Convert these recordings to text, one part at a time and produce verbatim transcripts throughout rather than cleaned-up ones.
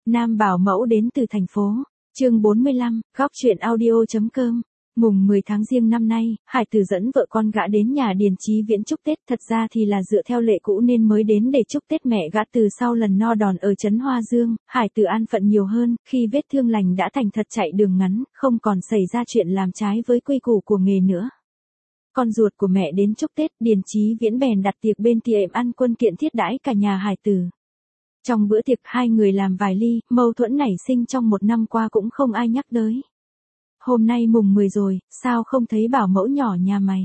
Nam bảo mẫu đến từ thành phố. Chương bốn mươi lăm, góc truyện audio.com. Mùng mười tháng Giêng năm nay, Hải Tử dẫn vợ con gã đến nhà Điền Chí Viễn chúc Tết, thật ra thì là dựa theo lệ cũ nên mới đến để chúc Tết mẹ gã từ sau lần no đòn ở trấn Hoa Dương. Hải Tử an phận nhiều hơn, khi vết thương lành đã thành thật chạy đường ngắn, không còn xảy ra chuyện làm trái với quy củ của nghề nữa. Con ruột của mẹ đến chúc Tết, Điền Chí Viễn bèn đặt tiệc bên tiệm ăn quân kiện thiết đãi cả nhà Hải Tử. Trong bữa tiệc hai người làm vài ly, mâu thuẫn nảy sinh trong một năm qua cũng không ai nhắc tới. Hôm nay mùng mười rồi, sao không thấy bảo mẫu nhỏ nhà mày?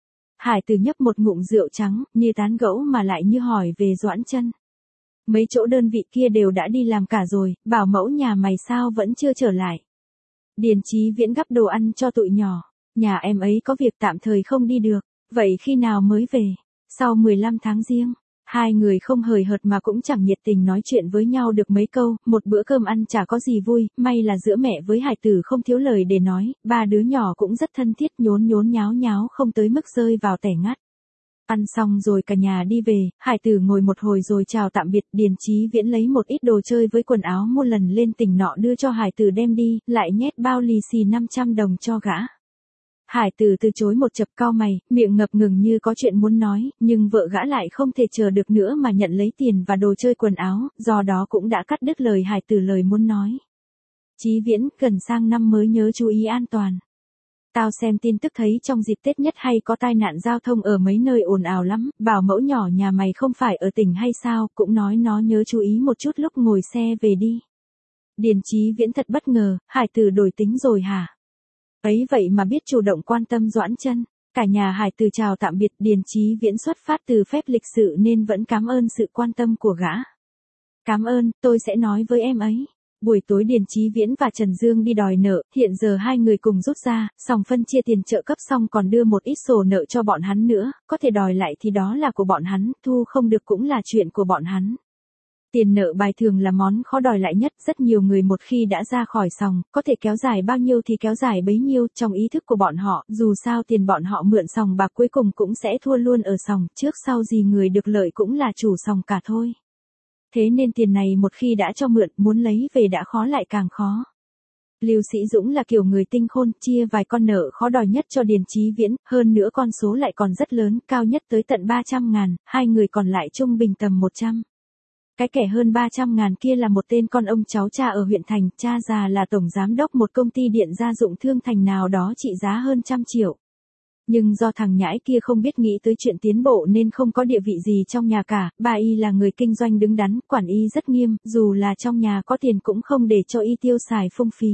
Hải Tử nhấp một ngụm rượu trắng, như tán gẫu mà lại như hỏi về Doãn Chân. Mấy chỗ đơn vị kia đều đã đi làm cả rồi, bảo mẫu nhà mày sao vẫn chưa trở lại? Điền Chí Viễn gắp đồ ăn cho tụi nhỏ. Nhà em ấy có việc tạm thời không đi được, vậy khi nào mới về? Sau mười lăm tháng Giêng. Hai người không hời hợt mà cũng chẳng nhiệt tình nói chuyện với nhau được mấy câu, một bữa cơm ăn chả có gì vui, may là giữa mẹ với Hải Tử không thiếu lời để nói, ba đứa nhỏ cũng rất thân thiết, nhốn nhốn nháo nháo không tới mức rơi vào tẻ ngắt. Ăn xong rồi cả nhà đi về, Hải Tử ngồi một hồi rồi chào tạm biệt, Điền Chí Viễn lấy một ít đồ chơi với quần áo mua lần lên tỉnh nọ đưa cho Hải Tử đem đi, lại nhét bao lì xì năm trăm đồng cho gã. Hải Tử từ chối một chập cau mày, miệng ngập ngừng như có chuyện muốn nói, nhưng vợ gã lại không thể chờ được nữa mà nhận lấy tiền và đồ chơi quần áo, do đó cũng đã cắt đứt lời Hải Tử lời muốn nói. Chí Viễn, gần sang năm mới nhớ chú ý an toàn. Tao xem tin tức thấy trong dịp Tết nhất hay có tai nạn giao thông ở mấy nơi ồn ào lắm, bảo mẫu nhỏ nhà mày không phải ở tỉnh hay sao, cũng nói nó nhớ chú ý một chút lúc ngồi xe về đi. Điền Chí Viễn thật bất ngờ, Hải Tử đổi tính rồi hả? Ấy vậy mà biết chủ động quan tâm Doãn Chân. Cả nhà Hải Tử chào tạm biệt, Điền Chí Viễn xuất phát từ phép lịch sự nên vẫn cảm ơn sự quan tâm của gã. Cảm ơn, tôi sẽ nói với em ấy. Buổi tối Điền Chí Viễn và Trần Dương đi đòi nợ, hiện giờ hai người cùng rút ra, xong phân chia tiền trợ cấp xong còn đưa một ít sổ nợ cho bọn hắn nữa, có thể đòi lại thì đó là của bọn hắn, thu không được cũng là chuyện của bọn hắn. Tiền nợ bài thường là món khó đòi lại nhất, rất nhiều người một khi đã ra khỏi sòng, có thể kéo dài bao nhiêu thì kéo dài bấy nhiêu, trong ý thức của bọn họ, dù sao tiền bọn họ mượn sòng bạc cuối cùng cũng sẽ thua luôn ở sòng, trước sau gì người được lợi cũng là chủ sòng cả thôi. Thế nên tiền này một khi đã cho mượn, muốn lấy về đã khó lại càng khó. Lưu Sĩ Dũng là kiểu người tinh khôn, chia vài con nợ khó đòi nhất cho Điền Chí Viễn, hơn nữa con số lại còn rất lớn, cao nhất tới tận ba trăm ngàn, hai người còn lại trung bình tầm một trăm. Cái kẻ hơn ba trăm ngàn kia là một tên con ông cháu cha ở huyện thành, cha già là tổng giám đốc một công ty điện gia dụng Thương Thành nào đó trị giá hơn trăm triệu. Nhưng do thằng nhãi kia không biết nghĩ tới chuyện tiến bộ nên không có địa vị gì trong nhà cả, bà y là người kinh doanh đứng đắn, quản y rất nghiêm, dù là trong nhà có tiền cũng không để cho y tiêu xài phung phí.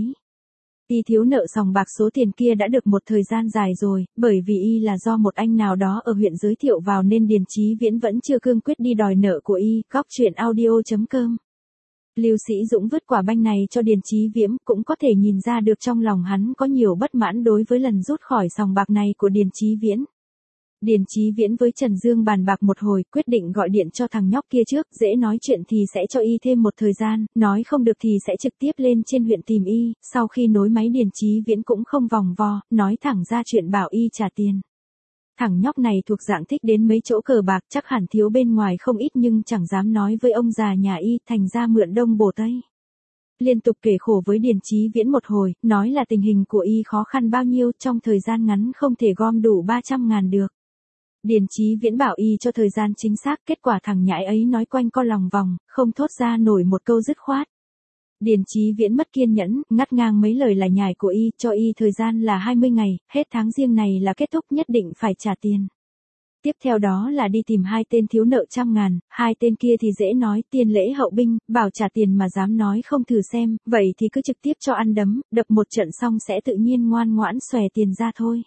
Y thiếu nợ sòng bạc số tiền kia đã được một thời gian dài rồi, bởi vì y là do một anh nào đó ở huyện giới thiệu vào nên Điền Chí Viễn vẫn chưa cương quyết đi đòi nợ của y, góc truyện audio.com. Lưu Sĩ Dũng vứt quả banh này cho Điền Chí Viễn, cũng có thể nhìn ra được trong lòng hắn có nhiều bất mãn đối với lần rút khỏi sòng bạc này của Điền Chí Viễn. Điền Chí Viễn với Trần Dương bàn bạc một hồi, quyết định gọi điện cho thằng nhóc kia trước, dễ nói chuyện thì sẽ cho y thêm một thời gian, nói không được thì sẽ trực tiếp lên trên huyện tìm y, sau khi nối máy Điền Chí Viễn cũng không vòng vo, nói thẳng ra chuyện bảo y trả tiền. Thằng nhóc này thuộc dạng thích đến mấy chỗ cờ bạc, chắc hẳn thiếu bên ngoài không ít nhưng chẳng dám nói với ông già nhà y, thành ra mượn đông bổ tây. Liên tục kể khổ với Điền Chí Viễn một hồi, nói là tình hình của y khó khăn bao nhiêu, trong thời gian ngắn không thể gom đủ ba trăm ngàn được. Điền Chí Viễn bảo y cho thời gian chính xác, kết quả thằng nhãi ấy nói quanh co lòng vòng, không thốt ra nổi một câu dứt khoát. Điền Chí Viễn mất kiên nhẫn, ngắt ngang mấy lời lải nhải của y, cho y thời gian là hai mươi ngày, hết tháng Giêng này là kết thúc, nhất định phải trả tiền. Tiếp theo đó là đi tìm hai tên thiếu nợ trăm ngàn, hai tên kia thì dễ nói, tiền lễ hậu binh, bảo trả tiền mà dám nói không thử xem, vậy thì cứ trực tiếp cho ăn đấm, đập một trận xong sẽ tự nhiên ngoan ngoãn xòe tiền ra thôi.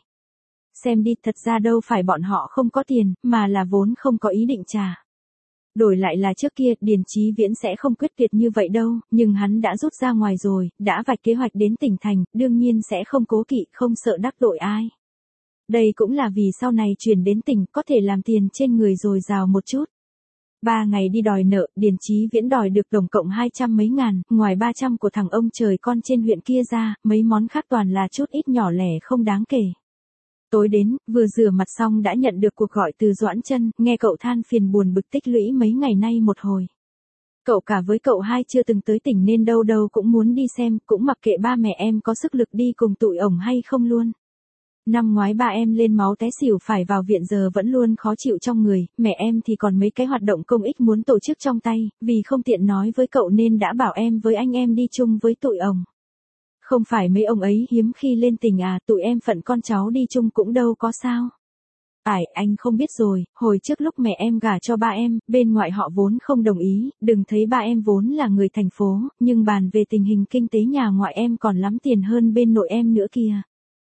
Xem đi, thật ra đâu phải bọn họ không có tiền, mà là vốn không có ý định trả. Đổi lại là trước kia, Điền Chí Viễn sẽ không quyết tuyệt như vậy đâu, nhưng hắn đã rút ra ngoài rồi, đã vạch kế hoạch đến tỉnh thành, đương nhiên sẽ không cố kỵ, không sợ đắc tội ai. Đây cũng là vì sau này chuyển đến tỉnh, có thể làm tiền trên người dồi dào một chút. Ba ngày đi đòi nợ, Điền Chí Viễn đòi được tổng cộng hai trăm mấy ngàn, ngoài ba trăm của thằng ông trời con trên huyện kia ra, mấy món khác toàn là chút ít nhỏ lẻ không đáng kể. Tối đến, vừa rửa mặt xong đã nhận được cuộc gọi từ Doãn Chân, nghe cậu than phiền buồn bực tích lũy mấy ngày nay một hồi. Cậu cả với cậu hai chưa từng tới tỉnh nên đâu đâu cũng muốn đi xem, cũng mặc kệ ba mẹ em có sức lực đi cùng tụi ổng hay không luôn. Năm ngoái ba em lên máu té xỉu phải vào viện giờ vẫn luôn khó chịu trong người, mẹ em thì còn mấy cái hoạt động công ích muốn tổ chức trong tay, vì không tiện nói với cậu nên đã bảo em với anh em đi chung với tụi ổng. Không phải mấy ông ấy hiếm khi lên tỉnh à, tụi em phận con cháu đi chung cũng đâu có sao. Ải, anh không biết rồi, hồi trước lúc mẹ em gả cho ba em, bên ngoại họ vốn không đồng ý, đừng thấy ba em vốn là người thành phố, nhưng bàn về tình hình kinh tế nhà ngoại em còn lắm tiền hơn bên nội em nữa kìa.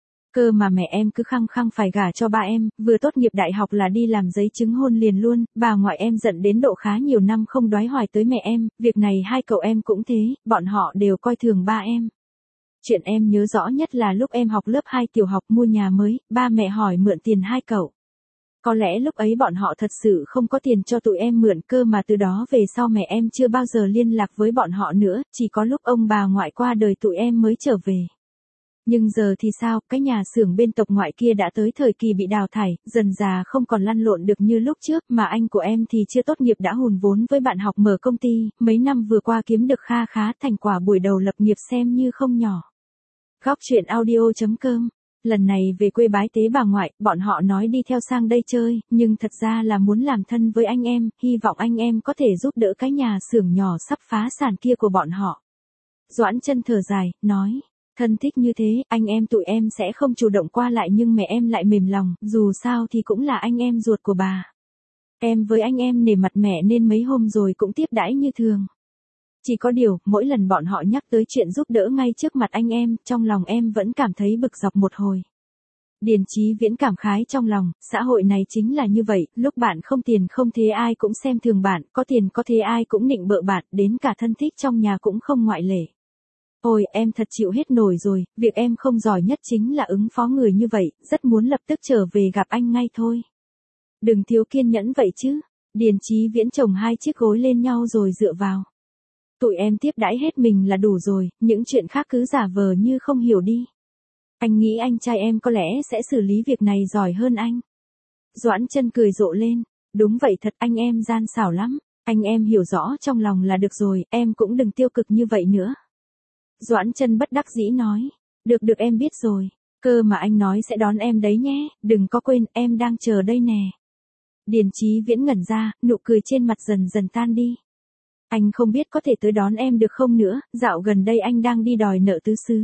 Cơ mà mẹ em cứ khăng khăng phải gả cho ba em, vừa tốt nghiệp đại học là đi làm giấy chứng hôn liền luôn, bà ngoại em giận đến độ khá nhiều năm không đoái hoài tới mẹ em, việc này hai cậu em cũng thế, bọn họ đều coi thường ba em. Chuyện em nhớ rõ nhất là lúc em học lớp hai tiểu học mua nhà mới, ba mẹ hỏi mượn tiền hai cậu. Có lẽ lúc ấy bọn họ thật sự không có tiền cho tụi em mượn, cơ mà từ đó về sau mẹ em chưa bao giờ liên lạc với bọn họ nữa, chỉ có lúc ông bà ngoại qua đời tụi em mới trở về. Nhưng giờ thì sao, cái nhà xưởng bên tộc ngoại kia đã tới thời kỳ bị đào thải, dần già không còn lăn lộn được như lúc trước, mà anh của em thì chưa tốt nghiệp đã hùn vốn với bạn học mở công ty, mấy năm vừa qua kiếm được kha khá, thành quả buổi đầu lập nghiệp xem như không nhỏ. Góc truyện audio chấm com. Lần này về quê bái tế bà ngoại, bọn họ nói đi theo sang đây chơi, nhưng thật ra là muốn làm thân với anh em, hy vọng anh em có thể giúp đỡ cái nhà xưởng nhỏ sắp phá sản kia của bọn họ. Doãn Chân thở dài, nói, thân thích như thế, anh em tụi em sẽ không chủ động qua lại nhưng mẹ em lại mềm lòng, dù sao thì cũng là anh em ruột của bà. Em với anh em nể mặt mẹ nên mấy hôm rồi cũng tiếp đãi như thường. Chỉ có điều, mỗi lần bọn họ nhắc tới chuyện giúp đỡ ngay trước mặt anh em, trong lòng em vẫn cảm thấy bực dọc một hồi. Điền Chí Viễn cảm khái trong lòng, xã hội này chính là như vậy, lúc bạn không tiền không thế ai cũng xem thường bạn, có tiền có thế ai cũng nịnh bợ bạn, đến cả thân thích trong nhà cũng không ngoại lệ. Ôi, em thật chịu hết nổi rồi, việc em không giỏi nhất chính là ứng phó người như vậy, rất muốn lập tức trở về gặp anh ngay thôi. Đừng thiếu kiên nhẫn vậy chứ. Điền Chí Viễn chồng hai chiếc gối lên nhau rồi dựa vào. Tụi em tiếp đãi hết mình là đủ rồi, những chuyện khác cứ giả vờ như không hiểu đi. Anh nghĩ anh trai em có lẽ sẽ xử lý việc này giỏi hơn anh. Doãn Chân cười rộ lên, đúng vậy thật, anh em gian xảo lắm, anh em hiểu rõ trong lòng là được rồi, em cũng đừng tiêu cực như vậy nữa. Doãn Chân bất đắc dĩ nói, được được em biết rồi, cơ mà anh nói sẽ đón em đấy nhé, đừng có quên, em đang chờ đây nè. Điền Chí Viễn ngẩn ra, nụ cười trên mặt dần dần tan đi. Anh không biết có thể tới đón em được không nữa, dạo gần đây anh đang đi đòi nợ tứ xứ.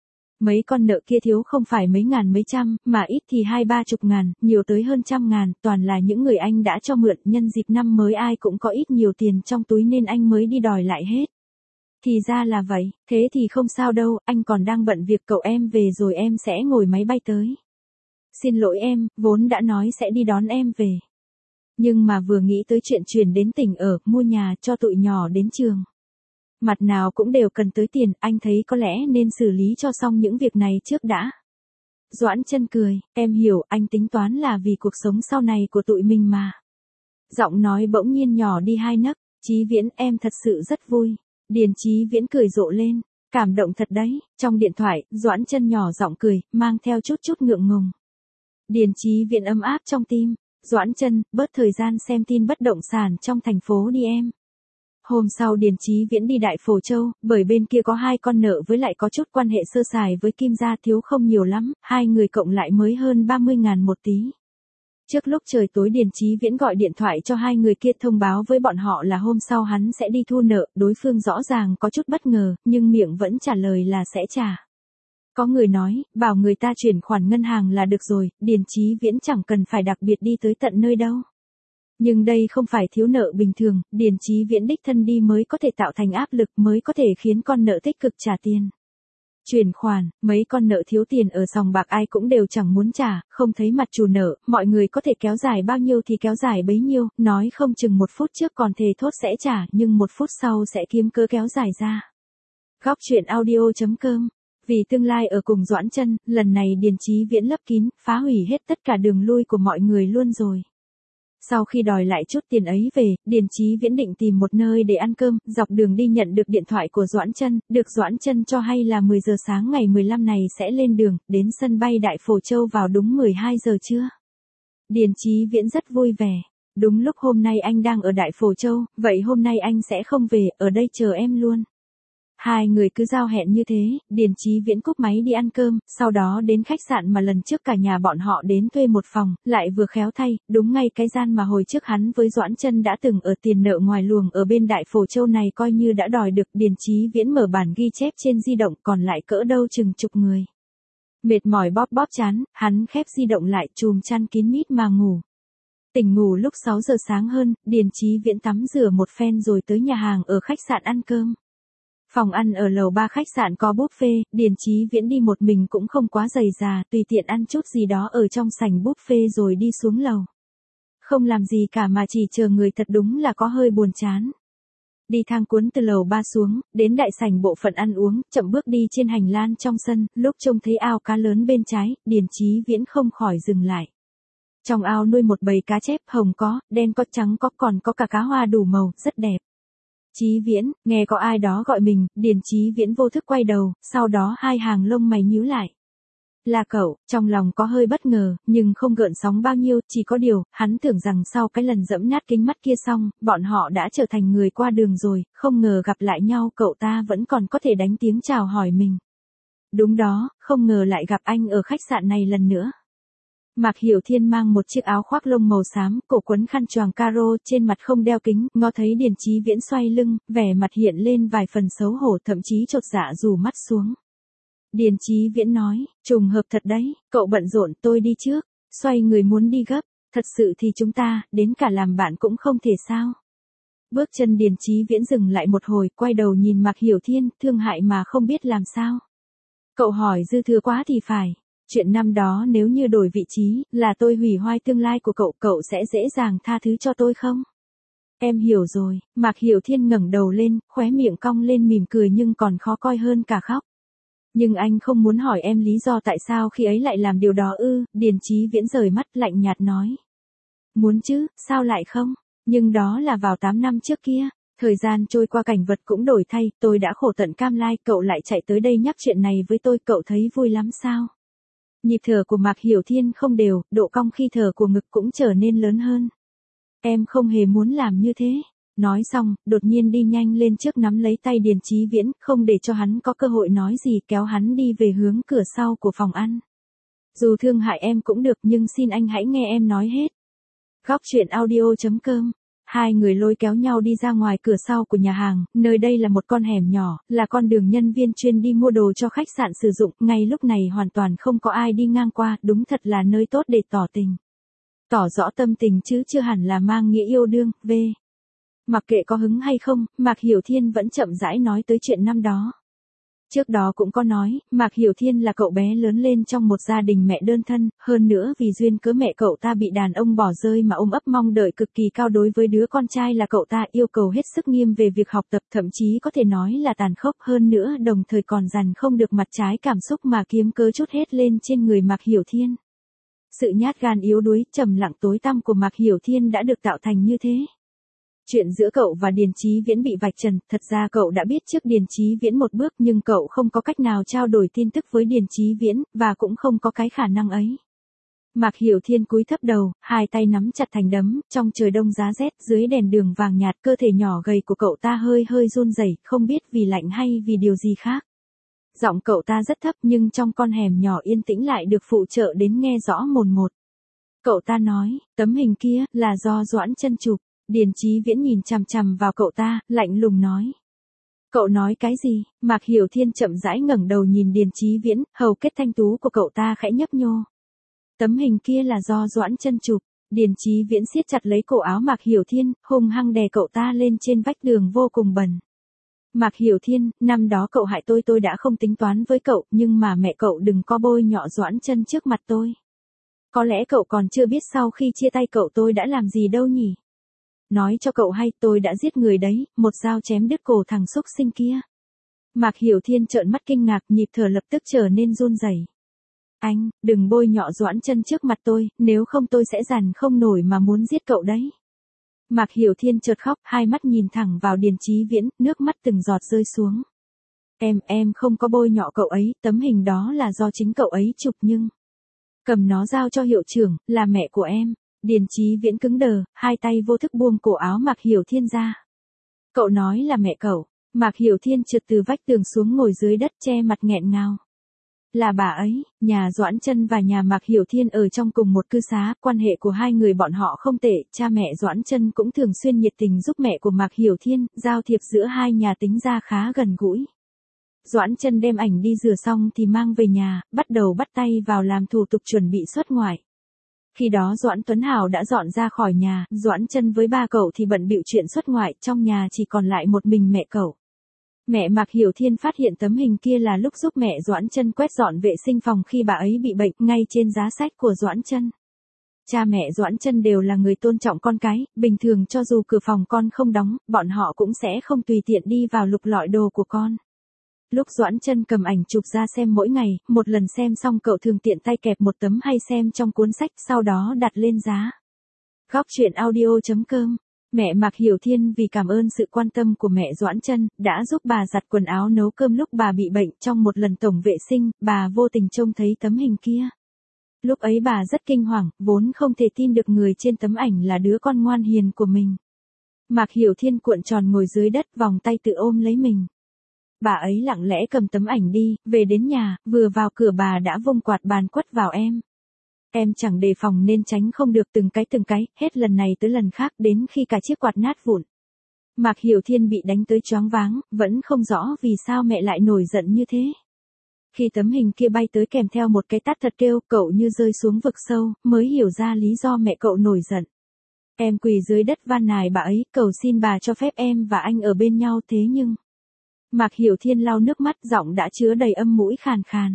Mấy con nợ kia thiếu không phải mấy ngàn mấy trăm, mà ít thì hai ba chục ngàn, nhiều tới hơn trăm ngàn, toàn là những người anh đã cho mượn, nhân dịp năm mới ai cũng có ít nhiều tiền trong túi nên anh mới đi đòi lại hết. Thì ra là vậy, thế thì không sao đâu, anh còn đang bận việc, cậu em về rồi em sẽ ngồi máy bay tới. Xin lỗi em, vốn đã nói sẽ đi đón em về. Nhưng mà vừa nghĩ tới chuyện chuyển đến tỉnh ở, mua nhà cho tụi nhỏ đến trường. Mặt nào cũng đều cần tới tiền, anh thấy có lẽ nên xử lý cho xong những việc này trước đã. Doãn Chân cười, em hiểu, anh tính toán là vì cuộc sống sau này của tụi mình mà. Giọng nói bỗng nhiên nhỏ đi hai nấc, Chí Viễn, em thật sự rất vui. Điền Chí Viễn cười rộ lên, cảm động thật đấy. Trong điện thoại, Doãn Chân nhỏ giọng cười, mang theo chút chút ngượng ngùng. Điền Chí Viễn ấm áp trong tim. Doãn Chân, bớt thời gian xem tin bất động sản trong thành phố đi em. Hôm sau Điền Chí Viễn đi Đại Phổ Châu, bởi bên kia có hai con nợ với lại có chút quan hệ sơ sài với Kim gia, thiếu không nhiều lắm, hai người cộng lại mới hơn ba mươi ngàn một tí. Trước lúc trời tối Điền Chí Viễn gọi điện thoại cho hai người kia thông báo với bọn họ là hôm sau hắn sẽ đi thu nợ, đối phương rõ ràng có chút bất ngờ, nhưng miệng vẫn trả lời là sẽ trả. Có người nói, bảo người ta chuyển khoản ngân hàng là được rồi, Điền Chí Viễn chẳng cần phải đặc biệt đi tới tận nơi đâu. Nhưng đây không phải thiếu nợ bình thường, Điền Chí Viễn đích thân đi mới có thể tạo thành áp lực, mới có thể khiến con nợ tích cực trả tiền. Chuyển khoản, mấy con nợ thiếu tiền ở sòng bạc ai cũng đều chẳng muốn trả, không thấy mặt chủ nợ, mọi người có thể kéo dài bao nhiêu thì kéo dài bấy nhiêu, nói không chừng một phút trước còn thề thốt sẽ trả, nhưng một phút sau sẽ kiếm cớ kéo dài ra. Góc truyện audio chấm com. Vì tương lai ở cùng Doãn Chân, lần này Điền Chí Viễn lấp kín, phá hủy hết tất cả đường lui của mọi người luôn rồi. Sau khi đòi lại chút tiền ấy về, Điền Chí Viễn định tìm một nơi để ăn cơm, dọc đường đi nhận được điện thoại của Doãn Chân, được Doãn Chân cho hay là mười giờ sáng ngày mười lăm này sẽ lên đường, đến sân bay Đại Phổ Châu vào đúng mười hai giờ trưa. Điền Chí Viễn rất vui vẻ. Đúng lúc hôm nay anh đang ở Đại Phổ Châu, vậy hôm nay anh sẽ không về, ở đây chờ em luôn. Hai người cứ giao hẹn như thế, Điền Chí Viễn cúp máy đi ăn cơm, sau đó đến khách sạn mà lần trước cả nhà bọn họ đến thuê một phòng, lại vừa khéo thay, đúng ngay cái gian mà hồi trước hắn với Doãn Chân đã từng ở tiền nợ ngoài luồng ở bên Đại Phổ Châu này coi như đã đòi được. Điền Chí Viễn mở bản ghi chép trên di động, còn lại cỡ đâu chừng chục người. Mệt mỏi bóp bóp chán, hắn khép di động lại chùm chăn kín mít mà ngủ. Tỉnh ngủ lúc sáu giờ sáng hơn, Điền Chí Viễn tắm rửa một phen rồi tới nhà hàng ở khách sạn ăn cơm. Phòng ăn ở lầu ba khách sạn có buffet, Điền Chí Viễn đi một mình cũng không quá dày dà, tùy tiện ăn chút gì đó ở trong sảnh buffet rồi đi xuống lầu. Không làm gì cả mà chỉ chờ người thật đúng là có hơi buồn chán. Đi thang cuốn từ lầu ba xuống, đến đại sảnh bộ phận ăn uống, chậm bước đi trên hành lang trong sân, lúc trông thấy ao cá lớn bên trái, Điền Chí Viễn không khỏi dừng lại. Trong ao nuôi một bầy cá chép, hồng có, đen có, trắng có, còn có cả cá hoa đủ màu, rất đẹp. Chí Viễn, nghe có ai đó gọi mình, Điền Chí Viễn vô thức quay đầu, sau đó hai hàng lông mày nhíu lại. Là cậu, trong lòng có hơi bất ngờ, nhưng không gợn sóng bao nhiêu, chỉ có điều, hắn tưởng rằng sau cái lần dẫm nát kính mắt kia xong, bọn họ đã trở thành người qua đường rồi, không ngờ gặp lại nhau cậu ta vẫn còn có thể đánh tiếng chào hỏi mình. Đúng đó, không ngờ lại gặp anh ở khách sạn này lần nữa. Mạc Hiểu Thiên mang một chiếc áo khoác lông màu xám, cổ quấn khăn choàng caro, trên mặt không đeo kính, ngó thấy Điền Chí Viễn xoay lưng, vẻ mặt hiện lên vài phần xấu hổ, thậm chí chột dạ rủ mắt xuống. Điền Chí Viễn nói, trùng hợp thật đấy, cậu bận rộn, tôi đi trước. Xoay người muốn đi gấp, thật sự thì chúng ta, đến cả làm bạn cũng không thể sao. Bước chân Điền Chí Viễn dừng lại một hồi, quay đầu nhìn Mạc Hiểu Thiên, thương hại mà không biết làm sao. Cậu hỏi dư thừa quá thì phải. Chuyện năm đó nếu như đổi vị trí, là tôi hủy hoại tương lai của cậu, cậu sẽ dễ dàng tha thứ cho tôi không? Em hiểu rồi, Mạc Hiểu Thiên ngẩng đầu lên, khóe miệng cong lên mỉm cười nhưng còn khó coi hơn cả khóc. Nhưng anh không muốn hỏi em lý do tại sao khi ấy lại làm điều đó ư, Điền Chí Viễn rời mắt lạnh nhạt nói. Muốn chứ, sao lại không? Nhưng đó là vào tám năm trước kia. Thời gian trôi qua cảnh vật cũng đổi thay, tôi đã khổ tận cam lai, cậu lại chạy tới đây nhắc chuyện này với tôi, cậu thấy vui lắm sao? Nhịp thở của Mạc Hiểu Thiên không đều, độ cong khi thở của ngực cũng trở nên lớn hơn. Em không hề muốn làm như thế. Nói xong, đột nhiên đi nhanh lên trước nắm lấy tay Điền Chí Viễn, không để cho hắn có cơ hội nói gì, kéo hắn đi về hướng cửa sau của phòng ăn. Dù thương hại em cũng được nhưng xin anh hãy nghe em nói hết. Góc truyện audio chấm com. Hai người lôi kéo nhau đi ra ngoài cửa sau của nhà hàng, nơi đây là một con hẻm nhỏ, là con đường nhân viên chuyên đi mua đồ cho khách sạn sử dụng, ngay lúc này hoàn toàn không có ai đi ngang qua, đúng thật là nơi tốt để tỏ tình. Tỏ rõ tâm tình chứ chưa hẳn là mang nghĩa yêu đương, v. Mặc kệ có hứng hay không, Mạc Hiểu Thiên vẫn chậm rãi nói tới chuyện năm đó. Trước đó cũng có nói, Mạc Hiểu Thiên là cậu bé lớn lên trong một gia đình mẹ đơn thân, hơn nữa vì duyên cớ mẹ cậu ta bị đàn ông bỏ rơi mà ôm ấp mong đợi cực kỳ cao đối với đứa con trai là cậu ta, yêu cầu hết sức nghiêm về việc học tập, thậm chí có thể nói là tàn khốc, hơn nữa đồng thời còn dằn không được mặt trái cảm xúc mà kiếm cớ trút hết lên trên người Mạc Hiểu Thiên. Sự nhát gan yếu đuối, trầm lặng tối tăm của Mạc Hiểu Thiên đã được tạo thành như thế. Chuyện giữa cậu và Điền Chí Viễn bị vạch trần, thật ra cậu đã biết trước Điền Chí Viễn một bước nhưng cậu không có cách nào trao đổi tin tức với Điền Chí Viễn, và cũng không có cái khả năng ấy. Mạc Hiểu Thiên cúi thấp đầu, hai tay nắm chặt thành đấm, trong trời đông giá rét, dưới đèn đường vàng nhạt, cơ thể nhỏ gầy của cậu ta hơi hơi run rẩy, không biết vì lạnh hay vì điều gì khác. Giọng cậu ta rất thấp nhưng trong con hẻm nhỏ yên tĩnh lại được phụ trợ đến nghe rõ mồn một. Cậu ta nói, tấm hình kia, là do Doãn Chân chụp. Điền Chí Viễn nhìn chằm chằm vào cậu ta, lạnh lùng nói. Cậu nói cái gì? Mạc Hiểu Thiên chậm rãi ngẩng đầu nhìn Điền Chí Viễn, hầu kết thanh tú của cậu ta khẽ nhấp nhô. Tấm hình kia là do Doãn Chân chụp. Điền Chí Viễn siết chặt lấy cổ áo Mạc Hiểu Thiên, hung hăng đè cậu ta lên trên vách đường vô cùng bẩn. Mạc Hiểu Thiên, năm đó cậu hại tôi tôi đã không tính toán với cậu, nhưng mà mẹ cậu đừng có bôi nhọ Doãn Chân trước mặt tôi. Có lẽ cậu còn chưa biết sau khi chia tay cậu tôi đã làm gì đâu nhỉ? Nói cho cậu hay, tôi đã giết người đấy, một dao chém đứt cổ thằng xúc sinh kia. Mạc Hiểu Thiên trợn mắt kinh ngạc, nhịp thở lập tức trở nên run rẩy. Anh, đừng bôi nhọ Doãn Chân trước mặt tôi, nếu không tôi sẽ dằn không nổi mà muốn giết cậu đấy. Mạc Hiểu Thiên chợt khóc, hai mắt nhìn thẳng vào Điền Chí Viễn, nước mắt từng giọt rơi xuống. Em, em không có bôi nhọ cậu ấy, tấm hình đó là do chính cậu ấy chụp nhưng... Cầm nó giao cho hiệu trưởng, là mẹ của em. Điền Chí Viễn cứng đờ, hai tay vô thức buông cổ áo Mạc Hiểu Thiên ra. Cậu nói là mẹ cậu. Mạc Hiểu Thiên trượt từ vách tường xuống ngồi dưới đất che mặt nghẹn ngào. Là bà ấy. Nhà Doãn Chân và nhà Mạc Hiểu Thiên ở trong cùng một cư xá, quan hệ của hai người bọn họ không tệ, cha mẹ Doãn Chân cũng thường xuyên nhiệt tình giúp mẹ của Mạc Hiểu Thiên, giao thiệp giữa hai nhà tính ra khá gần gũi. Doãn Chân đem ảnh đi rửa xong thì mang về nhà, bắt đầu bắt tay vào làm thủ tục chuẩn bị xuất ngoại. Khi đó Doãn Tuấn Hào đã dọn ra khỏi nhà, Doãn Chân với ba cậu thì bận bịu chuyện xuất ngoại, trong nhà chỉ còn lại một mình mẹ cậu. Mẹ Mạc Hiểu Thiên phát hiện tấm hình kia là lúc giúp mẹ Doãn Chân quét dọn vệ sinh phòng khi bà ấy bị bệnh, ngay trên giá sách của Doãn Chân. Cha mẹ Doãn Chân đều là người tôn trọng con cái, bình thường cho dù cửa phòng con không đóng, bọn họ cũng sẽ không tùy tiện đi vào lục lọi đồ của con. Lúc Doãn Chân cầm ảnh chụp ra xem mỗi ngày, một lần xem xong cậu thường tiện tay kẹp một tấm hay xem trong cuốn sách, sau đó đặt lên giá. Góc truyện audio chấm com. Mẹ Mạc Hiểu Thiên vì cảm ơn sự quan tâm của mẹ Doãn Chân, đã giúp bà giặt quần áo nấu cơm lúc bà bị bệnh. Trong một lần tổng vệ sinh, bà vô tình trông thấy tấm hình kia. Lúc ấy bà rất kinh hoàng, vốn không thể tin được người trên tấm ảnh là đứa con ngoan hiền của mình. Mạc Hiểu Thiên cuộn tròn ngồi dưới đất, vòng tay tự ôm lấy mình. Bà ấy lặng lẽ cầm tấm ảnh đi, về đến nhà, vừa vào cửa bà đã vung quạt bàn quất vào em. Em chẳng đề phòng nên tránh không được từng cái từng cái, hết lần này tới lần khác đến khi cả chiếc quạt nát vụn. Mạc Hiểu Thiên bị đánh tới choáng váng, vẫn không rõ vì sao mẹ lại nổi giận như thế. Khi tấm hình kia bay tới kèm theo một cái tát thật kêu, cậu như rơi xuống vực sâu, mới hiểu ra lý do mẹ cậu nổi giận. Em quỳ dưới đất van nài bà ấy, cầu xin bà cho phép em và anh ở bên nhau, thế nhưng... Mạc Hiểu Thiên lau nước mắt, giọng đã chứa đầy âm mũi khàn khàn.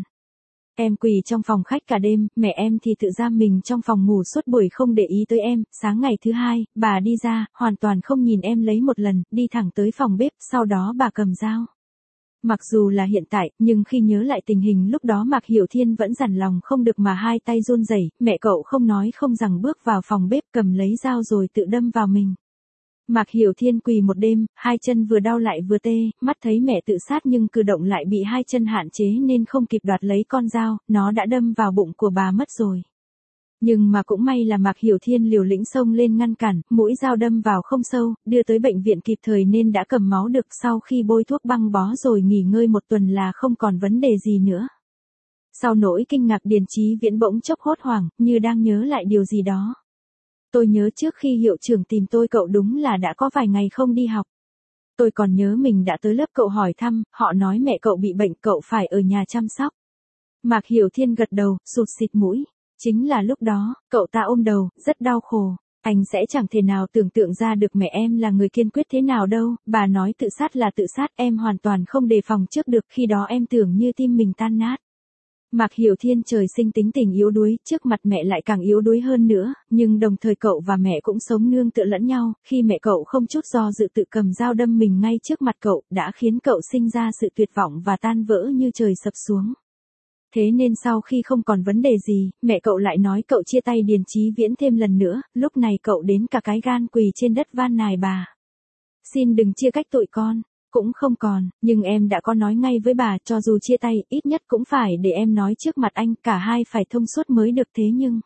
Em quỳ trong phòng khách cả đêm, mẹ em thì tự giam mình trong phòng ngủ suốt buổi không để ý tới em. Sáng ngày thứ hai, bà đi ra, hoàn toàn không nhìn em lấy một lần, đi thẳng tới phòng bếp, sau đó bà cầm dao. Mặc dù là hiện tại, nhưng khi nhớ lại tình hình lúc đó Mạc Hiểu Thiên vẫn dằn lòng không được mà hai tay run rẩy. Mẹ cậu không nói không rằng bước vào phòng bếp cầm lấy dao rồi tự đâm vào mình. Mạc Hiểu Thiên quỳ một đêm, hai chân vừa đau lại vừa tê, mắt thấy mẹ tự sát nhưng cử động lại bị hai chân hạn chế nên không kịp đoạt lấy con dao, nó đã đâm vào bụng của bà mất rồi. Nhưng mà cũng may là Mạc Hiểu Thiên liều lĩnh xông lên ngăn cản, mũi dao đâm vào không sâu, đưa tới bệnh viện kịp thời nên đã cầm máu được, sau khi bôi thuốc băng bó rồi nghỉ ngơi một tuần là không còn vấn đề gì nữa. Sau nỗi kinh ngạc Điền Chí Viễn bỗng chốc hốt hoảng, như đang nhớ lại điều gì đó. Tôi nhớ trước khi hiệu trưởng tìm tôi cậu đúng là đã có vài ngày không đi học. Tôi còn nhớ mình đã tới lớp cậu hỏi thăm, họ nói mẹ cậu bị bệnh, cậu phải ở nhà chăm sóc. Mạc Hiểu Thiên gật đầu, sụt xịt mũi. Chính là lúc đó, cậu ta ôm đầu, rất đau khổ. Anh sẽ chẳng thể nào tưởng tượng ra được mẹ em là người kiên quyết thế nào đâu, bà nói tự sát là tự sát, em hoàn toàn không đề phòng trước được, khi đó em tưởng như tim mình tan nát. Mạc Hiểu Thiên trời sinh tính tình yếu đuối, trước mặt mẹ lại càng yếu đuối hơn nữa, nhưng đồng thời cậu và mẹ cũng sống nương tựa lẫn nhau, khi mẹ cậu không chút do dự tự cầm dao đâm mình ngay trước mặt cậu, đã khiến cậu sinh ra sự tuyệt vọng và tan vỡ như trời sập xuống. Thế nên sau khi không còn vấn đề gì, mẹ cậu lại nói cậu chia tay Điền Chí Viễn thêm lần nữa, lúc này cậu đến cả cái gan quỳ trên đất van nài bà. Xin đừng chia cách tụi con. Cũng không còn, nhưng em đã có nói ngay với bà, cho dù chia tay, ít nhất cũng phải để em nói trước mặt anh, cả hai phải thông suốt mới được, thế nhưng...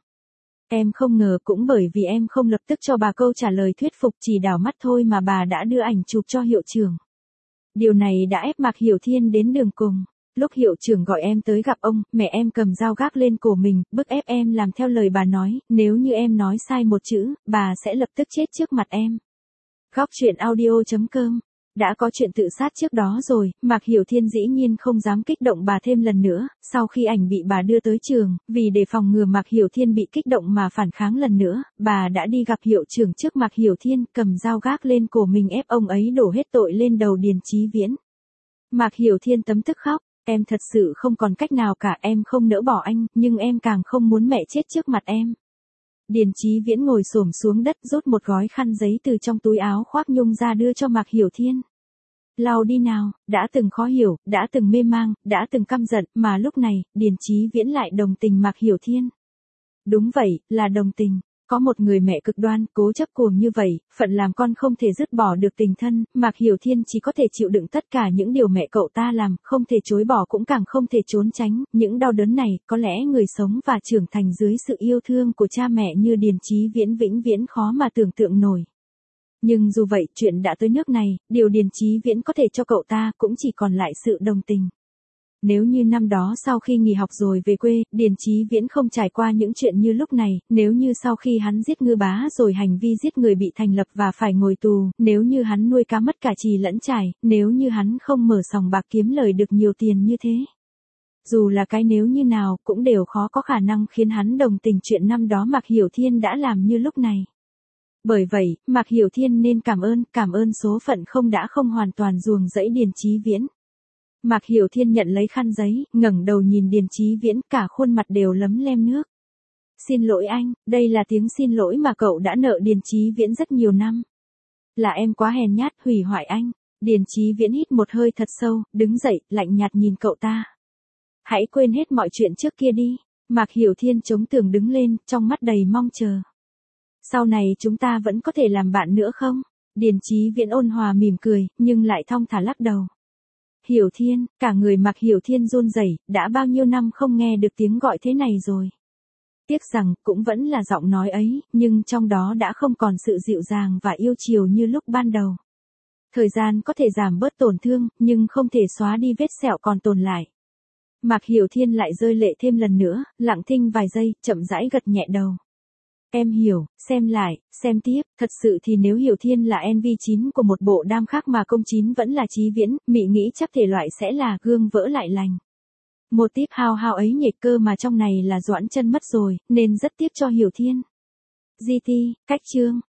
Em không ngờ cũng bởi vì em không lập tức cho bà câu trả lời thuyết phục, chỉ đảo mắt thôi mà bà đã đưa ảnh chụp cho hiệu trưởng. Điều này đã ép Mạc Hiểu Thiên đến đường cùng. Lúc hiệu trưởng gọi em tới gặp ông, mẹ em cầm dao gác lên cổ mình, bức ép em làm theo lời bà nói, nếu như em nói sai một chữ, bà sẽ lập tức chết trước mặt em. Góc truyện audio chấm com. Đã có chuyện tự sát trước đó rồi, Mạc Hiểu Thiên dĩ nhiên không dám kích động bà thêm lần nữa, sau khi ảnh bị bà đưa tới trường, vì để phòng ngừa Mạc Hiểu Thiên bị kích động mà phản kháng lần nữa, bà đã đi gặp hiệu trưởng trước Mạc Hiểu Thiên, cầm dao gác lên cổ mình ép ông ấy đổ hết tội lên đầu Điền Chí Viễn. Mạc Hiểu Thiên tấm tức khóc, em thật sự không còn cách nào cả, em không nỡ bỏ anh, nhưng em càng không muốn mẹ chết trước mặt em. Điền Chí Viễn ngồi xổm xuống đất rút một gói khăn giấy từ trong túi áo khoác nhung ra đưa cho Mạc Hiểu Thiên. Lau đi nào, đã từng khó hiểu, đã từng mê mang, đã từng căm giận, mà lúc này, Điền Chí Viễn lại đồng tình Mạc Hiểu Thiên. Đúng vậy, là đồng tình. Có một người mẹ cực đoan, cố chấp cuồng như vậy, phận làm con không thể dứt bỏ được tình thân, Mạc Hiểu Thiên chỉ có thể chịu đựng tất cả những điều mẹ cậu ta làm, không thể chối bỏ cũng càng không thể trốn tránh, những đau đớn này, có lẽ người sống và trưởng thành dưới sự yêu thương của cha mẹ như Điền Chí Viễn vĩnh viễn khó mà tưởng tượng nổi. Nhưng dù vậy, chuyện đã tới nước này, điều Điền Chí Viễn có thể cho cậu ta cũng chỉ còn lại sự đồng tình. Nếu như năm đó sau khi nghỉ học rồi về quê, Điền Chí Viễn không trải qua những chuyện như lúc này, nếu như sau khi hắn giết Ngư Bá rồi hành vi giết người bị thành lập và phải ngồi tù, nếu như hắn nuôi cá mất cả trì lẫn trải, nếu như hắn không mở sòng bạc kiếm lời được nhiều tiền như thế. Dù là cái nếu như nào, cũng đều khó có khả năng khiến hắn đồng tình chuyện năm đó Mạc Hiểu Thiên đã làm như lúc này. Bởi vậy, Mạc Hiểu Thiên nên cảm ơn, cảm ơn số phận không đã không hoàn toàn ruồng rẫy Điền Chí Viễn. Mạc Hiểu Thiên nhận lấy khăn giấy, ngẩng đầu nhìn Điền Chí Viễn, cả khuôn mặt đều lấm lem nước. Xin lỗi anh, đây là tiếng xin lỗi mà cậu đã nợ Điền Chí Viễn rất nhiều năm. Là em quá hèn nhát, hủy hoại anh. Điền Chí Viễn hít một hơi thật sâu, đứng dậy, lạnh nhạt nhìn cậu ta. Hãy quên hết mọi chuyện trước kia đi. Mạc Hiểu Thiên chống tường đứng lên, trong mắt đầy mong chờ. Sau này chúng ta vẫn có thể làm bạn nữa không? Điền Chí Viễn ôn hòa mỉm cười, nhưng lại thong thả lắc đầu. Hiểu Thiên, cả người Mạc Hiểu Thiên run rẩy, đã bao nhiêu năm không nghe được tiếng gọi thế này rồi. Tiếc rằng, cũng vẫn là giọng nói ấy, nhưng trong đó đã không còn sự dịu dàng và yêu chiều như lúc ban đầu. Thời gian có thể giảm bớt tổn thương, nhưng không thể xóa đi vết sẹo còn tồn lại. Mạc Hiểu Thiên lại rơi lệ thêm lần nữa, lặng thinh vài giây, chậm rãi gật nhẹ đầu. Em hiểu, xem lại, xem tiếp, thật sự thì nếu Hiểu Thiên là en vê chín của một bộ đam khác mà công chín vẫn là Chí Viễn, Mị nghĩ chắc thể loại sẽ là gương vỡ lại lành. Một tiếp hao hao ấy nhệt cơ mà trong này là Doãn Chân mất rồi, nên rất tiếc cho Hiểu Thiên. giê tê, cách chương.